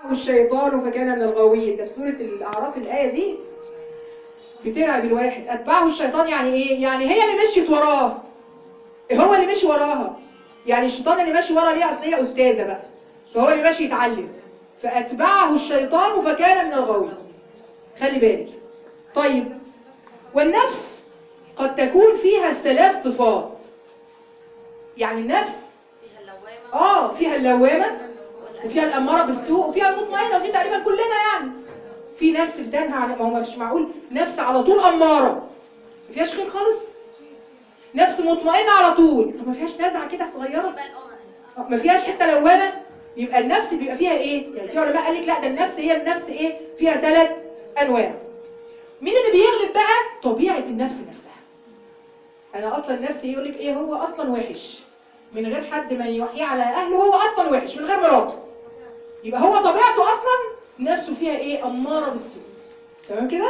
الشيطان فكان من الغاوين. ده في سورة الأعراف الآية دي بترعب الواحد. أتبعه الشيطان يعني إيه؟ يعني هي اللي مشيت وراه، هو اللي مشي وراها. يعني الشيطان اللي ماشي ورا ليه؟ أصل هي أستاذة بقى، فهو اللي ماشي يتعلم. فأتبعه الشيطان فكان من الغاوين. خلي بالك. طيب، والنفس قد تكون فيها الثلاث صفات. يعني النفس فيها اللوامة، وفيها الأمارة بالسوء، وفيها المطمئنة، ودي تقريبا كلنا يعني. في نفس بتنهى عن، ما هو مش معقول نفس على طول أمارة ما فيهاش خير خالص. نفس مطمئنة على طول، طب ما فيهاش نزعة كده صغيرة؟ ما فيهاش حتة لوامة؟ يبقى النفس بيبقى فيها ايه؟ يعني في علماء قال لك لا، ده النفس هي النفس ايه؟ فيها 3 أنواع. مين اللي بيغلب بقى؟ طبيعة النفس نفسها. أنا أصلا نفسي يقول لك ايه؟ هو أصلا وحش من غير حد ما يوحيه على أهله، هو أصلا وحش من غير مراته. يبقى هو طبيعته أصلا نفسه فيها ايه؟ أمارة بالسوء. تمام كده؟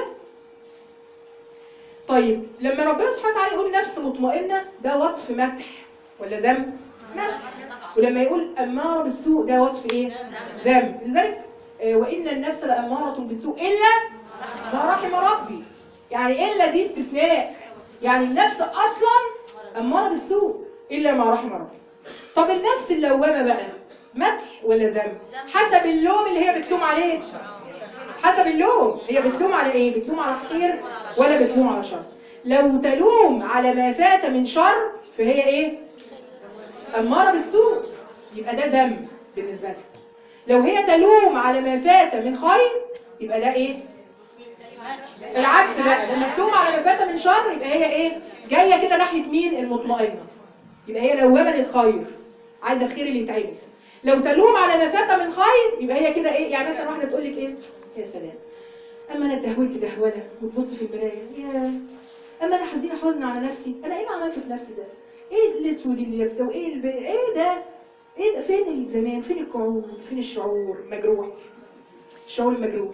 طيب، لما ربنا سبحانه وتعالى يقول نفس مطمئنة، ده وصف مدح ولا ذم؟ مدح. ولما يقول أمارة بالسوء، ده وصف ايه؟ ذم. لذلك وإن النفس لأمارة بالسوء إلا ما رحم ربي. يعني إلا دي استثناء، يعني النفس أصلا أمارة بالسوء إلا ما رحم ربي. طب النفس اللوامة بقى مدح ولا ذم؟ حسب اللوم اللي هي بتلوم عليه. حسب اللوم، هي بتلوم على ايه؟ بتلوم على خير ولا بتلوم على شر؟ لو تلوم على ما فات من شر فهي ايه؟ أمارة بالسوء، يبقى ده ذم بالنسبة لها. لو هي تلوم على ما فات من خير يبقى ده ايه؟ العكس بقى، لما تلوم على ما فات من شر يبقى هي ايه؟ جاية كده ناحية مين؟ المطمئنة. يبقى هي لوامة للخير، عايزة الخير اللي يتعمل. لو تلوم على ما فات من خير يبقى هي كده ايه؟ يعني مثلا واحدة تقول لك ايه؟ يا سلام، اما انا اتدهولت دهوله، وتبص في المرايه، يا اما انا حزينه حزن على نفسي، انا ايه اللي عملته في نفسي ده؟ ايه الاسود اللي لابسه، وايه ايه ده؟ ايه ده؟ فين الزمان؟ فين القعود؟ فين الشعور مجروح؟ الشعور المجروح.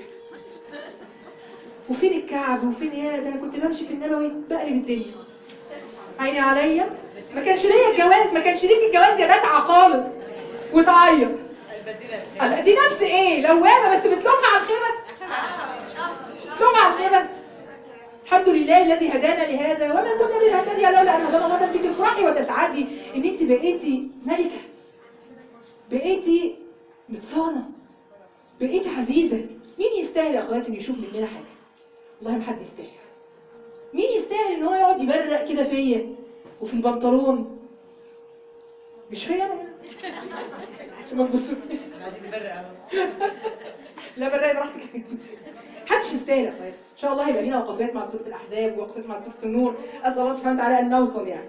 وفين الكعب؟ وفين يا ده؟ انا كنت بمشي في النبوي بقلب الدنيا، عيني عليا، ما كانش ليا الجواز، ما كانش ليكي الجواز يا بتعه خالص، وتعيط. دي نفس ايه؟ لوامه، بس بتلومها على الخير بس. بتلومها على الخير بس. الحمد لله الذي هدانا لهذا وما كنا لنهتدي لولا ان هدانا الله. انت تفرحي وتسعدي ان انت بقيتي ملكه، بقيتي متصانه، بقيتي عزيزه. مين يستاهل يا اخواتي ان يشوف مننا حاجه؟ والله ما حد يستاهل. مين يستاهل ان هو يقعد يبرق كده فيا وفي البنطلون؟ مش فيا انا عشان ما تبصوا قاعدين نبرق اهو. لا برقي براحتك. محدش يستاهل يا اخواتي. ان شاء الله يبقى لينا وقفات مع سوره الاحزاب ووقفات مع سوره النور. اسال الله سبحانه وتعالى ان نوصل يعني.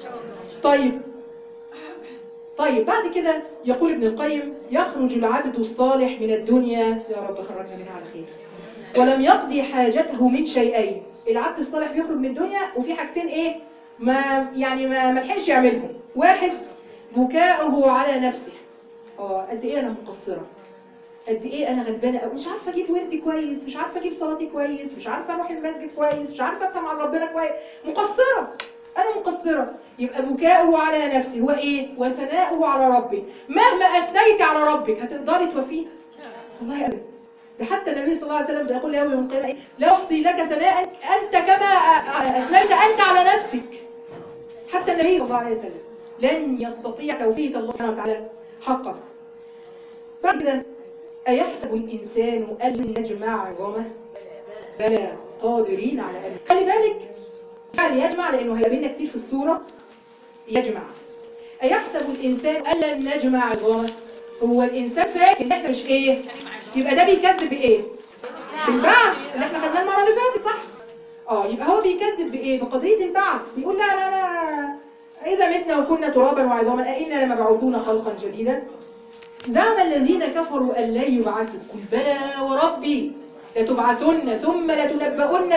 طيب بعد كده يقول ابن القيم: يخرج العبد الصالح من الدنيا، يا رب خرجنا منها على خير، ولم يقضي حاجته من شيئين. العبد الصالح بيخرج من الدنيا وفي حاجتين ايه؟ ما لحقش يعملهم. واحد، بكاؤه على نفسه. قد ايه انا مقصره، قد ايه انا غلبانه قوي، مش عارفه اجيب وردي كويس، مش عارفه اجيب صلاتي كويس، مش عارفه اروح المسجد كويس، مش عارفه افهم عن ربنا كويس، مقصره، انا مقصره. يبقى بكاؤه على نفسه هو ايه؟ وثناؤه على ربه. مهما اثنيت على ربك هتقدري توفيه؟ والله ابدا. ده حتى النبي صلى الله عليه وسلم بيقول يوم القيامه: لا احصي لك ثناء انت كما اثنيت انت على نفسك. حتى النبي صلى الله عليه وسلم لن يستطيع توفيه الله سبحانه وتعالى حقا. بعد كده: أيحسب الإنسان أن لن نجمع عظامه؟ بلى قادرين على أن. خلي بالك يعني يجمع، لأنه هيقابلنا كتير في السورة يجمع. أيحسب الإنسان أن لن نجمع عظامه؟ هو الإنسان فاكر إن إحنا مش إيه؟ يبقى ده بيكذب بإيه؟ بالبعث اللي إحنا خدناه المرة اللي فاتت، صح؟ يبقى هو بيكذب بإيه؟ بقضية البعث. بيقول لا لا لا، إذا متنا وكنا ترابا وعظاما أئنا لمبعوثون خلقا جديدا. زعم الذين كفروا أن لن يبعثوا، قل بلى وربي لتبعثن ثم لتنبؤن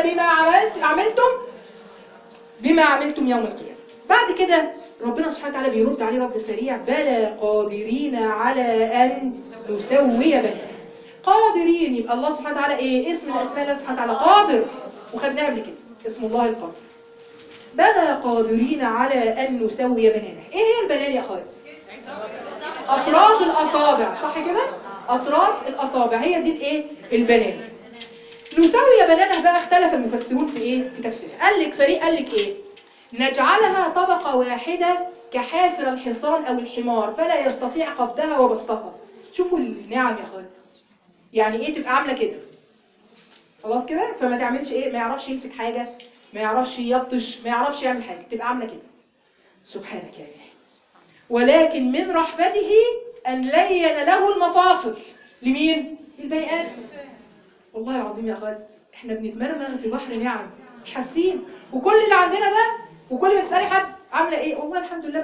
بما عملتم يوم القيامة. بعد كده ربنا سبحانه وتعالى بيرد عليه رد سريع: بلى قادرين على أن نسوي بنانا. قادرين، يبقى الله سبحانه وتعالى ايه؟ اسم من اسماء الله سبحانه وتعالى قادر، وخدناه قبل كده اسم الله القادر. بلى قادرين على أن نسوي بنانا. ايه هي البنان يا اخواتي؟ أطراف الأصابع، صح كده؟ أطراف الأصابع، هي دي الإيه؟ البنان. نسوي بنانه بقى اختلف المفسرون في إيه؟ في تفسيرها. قال لك فريق قال لك إيه؟ نجعلها طبقة واحدة كحافر الحصان أو الحمار فلا يستطيع قبضها وبسطها. شوفوا النعم يا أخوات. يعني إيه تبقى عاملة كده؟ خلاص كده؟ فما تعملش إيه؟ ما يعرفش يمسك حاجة، ما يعرفش يبطش، ما يعرفش يعمل حاجة، تبقى عاملة كده. سبحانك يا إلهي. ولكن من رحمته أن لين له المفاصل. لمين؟ للبني آدم. والله العظيم يا أخوات إحنا بنتمرمغ في بحر نعم مش حاسين، وكل اللي عندنا ده، وكل ما تسألي حد عاملة إيه؟ والله الحمد لله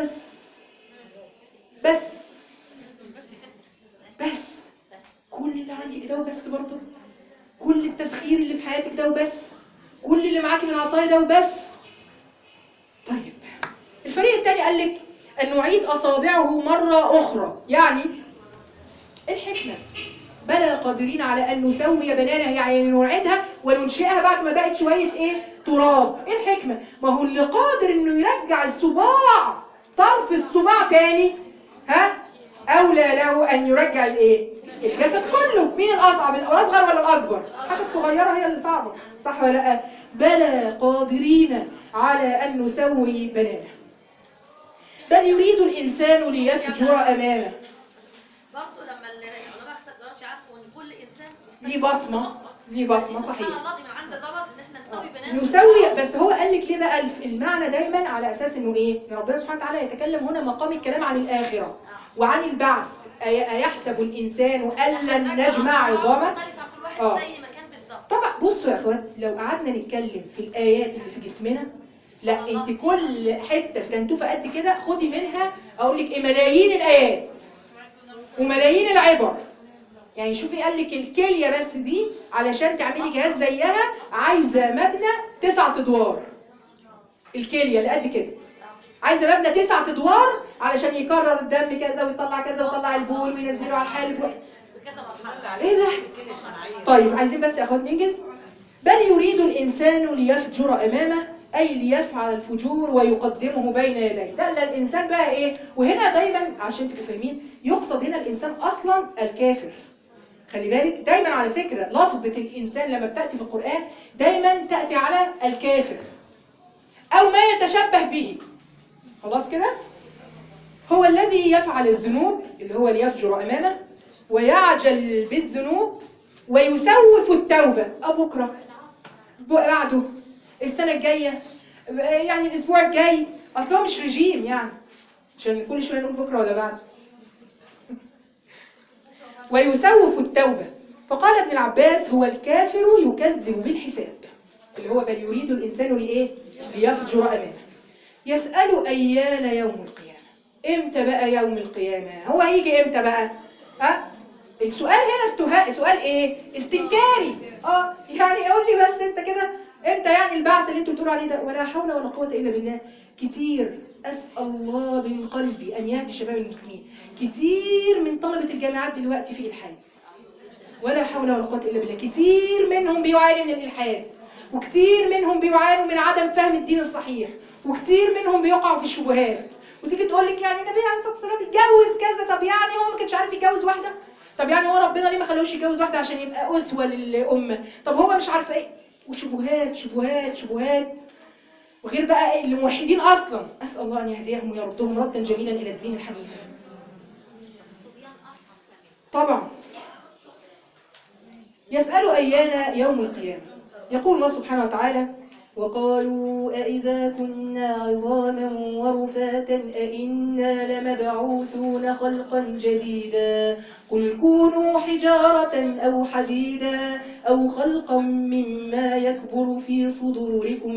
بس كل اللي عندك ده وبس برضه، كل التسخير اللي في حياتك ده وبس، كل اللي معاكي من عطايا ده وبس. طيب الفريق الثاني قال لك أن نعيد أصابعه مرة أخرى. يعني الحكمة بلى قادرين على أن نسوي بنانها، يعني نعيدها وننشئها بعد ما بقت شوية إيه؟ تراب. إيه الحكمة؟ ما هو اللي قادر إنه يرجع الصباع، طرف الصباع تاني، ها؟ أولى له أن يرجع الإيه؟ الجسد كله. مين الأصعب؟ الأصغر ولا الأكبر؟ الحاجة الصغيرة هي اللي صعبة، صح ولا لا؟ بلى قادرين على أن نسوي بنانه. بل يريد الإنسان ليفجر أمامه. برضه لما العلماء عرفوا ان كل انسان ليه بصمه صحيح. سبحان الله، دي من عند الرب ان احنا نسوي بنات نسوي. بس هو قال لك ليه بقى المعنى دايما على اساس انه ايه؟ ان ربنا سبحانه وتعالى يتكلم هنا مقام الكلام عن الاخره وعن البعث. ايحسب الانسان ان لن نجمع عظامه؟ كل واحد زي ما كان بالظبط. طبعا بصوا يا اخوات، لو قعدنا نتكلم في الايات اللي في جسمنا، لا انت كل حته في تنتوفه قد كده خدي منها اقول لك ايه، ملايين الايات وملايين العبر. يعني شوفي قال لك الكليه بس دي علشان تعملي جهاز زيها عايزه مبنى 9 ادوار. الكليه اللي قد كده عايزه مبنى 9 ادوار علشان يكرر الدم كذا ويطلع كذا ويطلع البول وينزله على الحالب بكذا مرحله. ايه ده؟ طيب عايزين بس يا اخوات ننجز. بل يريد الانسان ليفجر امامه، اي ليفعل الفجور ويقدمه بين يديه. ده الانسان بقى ايه؟ وهنا دايما عشان تبقوا فاهمين يقصد هنا الانسان اصلا الكافر. خلي بالك دايما على فكرة لفظة الإنسان لما بتأتي في القرآن دايما تأتي على الكافر أو ما يتشبه به. خلاص كده؟ هو الذي يفعل الذنوب اللي هو ليفجر أمامه ويعجل بالذنوب ويسوف التوبة. بكرة بعده السنة الجاية يعني الأسبوع الجاي، أصلا مش رجيم يعني عشان كل شوية نقول بكرة ولا بعد. ويسوف التوبة. فقال ابن العباس هو الكافر يكذب بالحساب، اللي هو بل يريد الإنسان لإيه؟ ليفجر أمامه. يسأل أيان يوم القيامة. إمتى بقى يوم القيامة؟ هو هيجي إمتى بقى؟ السؤال هنا سؤال إيه؟ استنكاري. يعني قول لي بس أنت كده إمتى يعني البعث اللي أنتوا بتقولوا عليه ده؟ ولا حول ولا قوة إلا بالله. كتير أسأل الله من قلبي أن يهدي شباب المسلمين. كتير من طلبة الجامعات دلوقتي في إلحاد، ولا حول ولا قوة إلا بالله. كتير منهم بيعاني من الإلحاد، وكتير منهم بيعانوا من عدم فهم الدين الصحيح، وكتير منهم بيقعوا في الشبهات. وتيجي تقول لك يعني النبي عليه الصلاة والسلام اتجوز كذا، طب يعني هو ما كانش عارف يتجوز واحدة؟ طب يعني هو ربنا ليه ما خلوش يتجوز واحدة عشان يبقى أسوة للأمة؟ طب هو مش عارف ايه، وشبهات شبهات شبهات. وغير بقى الموحدين أصلا أسأل الله أن يهديهم ويردهم ردا جميلا إلى الدين الحنيف. طبعا يسأل أيان يوم القيامة. يقول الله سبحانه وتعالى وقالوا أئذا كنا عظاما ورفاتا أئنا لمبعوثون خلقا جديدا قل كونوا حجارة أو حديدا أو خلقا مما يكبر في صدوركم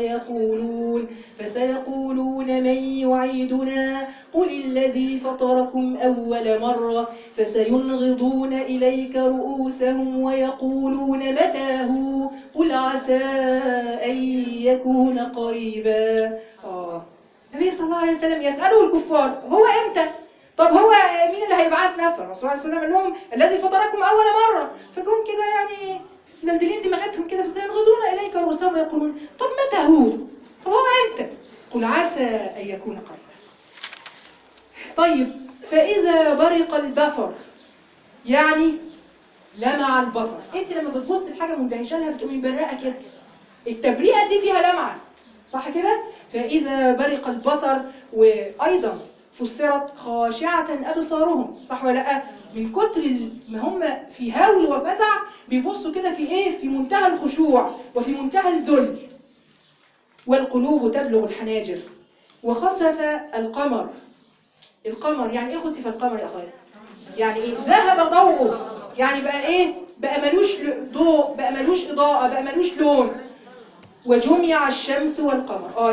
فسيقولون من يعيدنا قل الذي فطركم أول مرة فسينغضون إليك رؤوسهم ويقولون متى هو قل عسى أن يكون قريبا. النبي صلى الله عليه وسلم يسأله الكفار هو إمتى؟ طب هو مين اللي هيبعثنا؟ فالرسول عليه السلام قال لهم الذي فطركم أول مرة. فجم كده يعني دلدلين دماغتهم كده فسينغضون إليك رؤوسهم ويقولون طب متى هو؟ طب هو إمتى؟ قل عسى أن يكون قريبا. طيب فإذا برق البصر يعني لمع البصر. انت لما بتبص لحاجه مندهشه لها بتقومي مبرقه كده، التبرئه دي فيها لمعه، صح كده؟ فاذا برق البصر، وايضا فسرت خاشعه ابصارهم، صح ولا لا؟ من كتر ما هم في هول وفزع بيبصوا كده في ايه؟ في منتهى الخشوع وفي منتهى الذل. والقلوب تبلغ الحناجر. وخسف القمر. القمر يعني ايه خسف القمر يا اخوات؟ يعني ايه؟ ذهب ضوءه، يعني بقى ايه؟ بقى ملوش ضوء، بقى ملوش اضاءة، بقى ملوش لون. وجمع الشمس والقمر.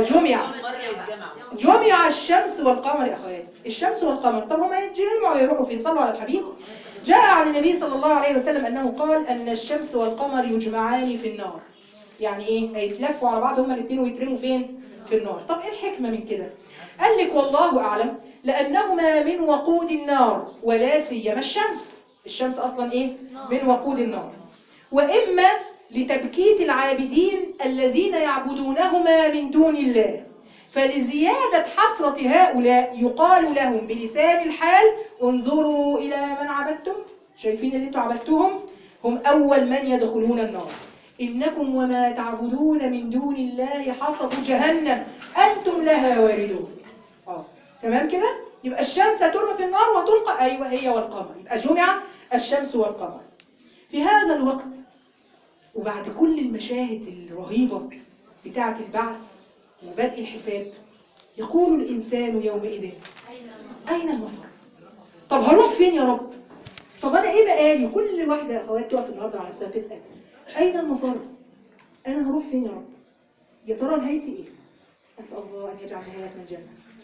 جمع الشمس والقمر يا اخوات. الشمس والقمر، طب هما يتجمعوا ويروحوا فين؟ صلوا على الحبيب. جاء عن النبي صلى الله عليه وسلم انه قال ان الشمس والقمر يجمعان في النار. يعني ايه؟ هيتلفوا على بعض هما الاثنين ويترموا فين؟ في النار. طب ايه الحكمة من كده؟ قال لك والله اعلم، لانهما من وقود النار، ولا سيما الشمس. الشمس اصلا ايه؟ من وقود النار. واما لتبكيت العابدين الذين يعبدونهما من دون الله، فلزيادة حسرة هؤلاء يقال لهم بلسان الحال انظروا إلى من عبدتم. شايفين اللي انتوا عبدتهم؟ هم أول من يدخلون النار. إنكم وما تعبدون من دون الله حصب جهنم أنتم لها واردون. تمام كده؟ يبقى الشمس هترمى في النار وتلقى، أيوة هي والقمر. يبقى جمع الشمس والقمر في هذا الوقت. وبعد كل المشاهد الرهيبة بتاعة البعث وبدء الحساب، يقول الإنسان يومئذ أين المفر؟ طب هروح فين يا رب؟ طب أنا إيه مقالي؟ كل واحدة يا أخوات تقف النهاردة على نفسها تسأل أين المفر؟ أنا هروح فين يا رب؟ يا ترى نهايتي إيه؟ أسأل الله أن يجعل نهايتنا الجنة.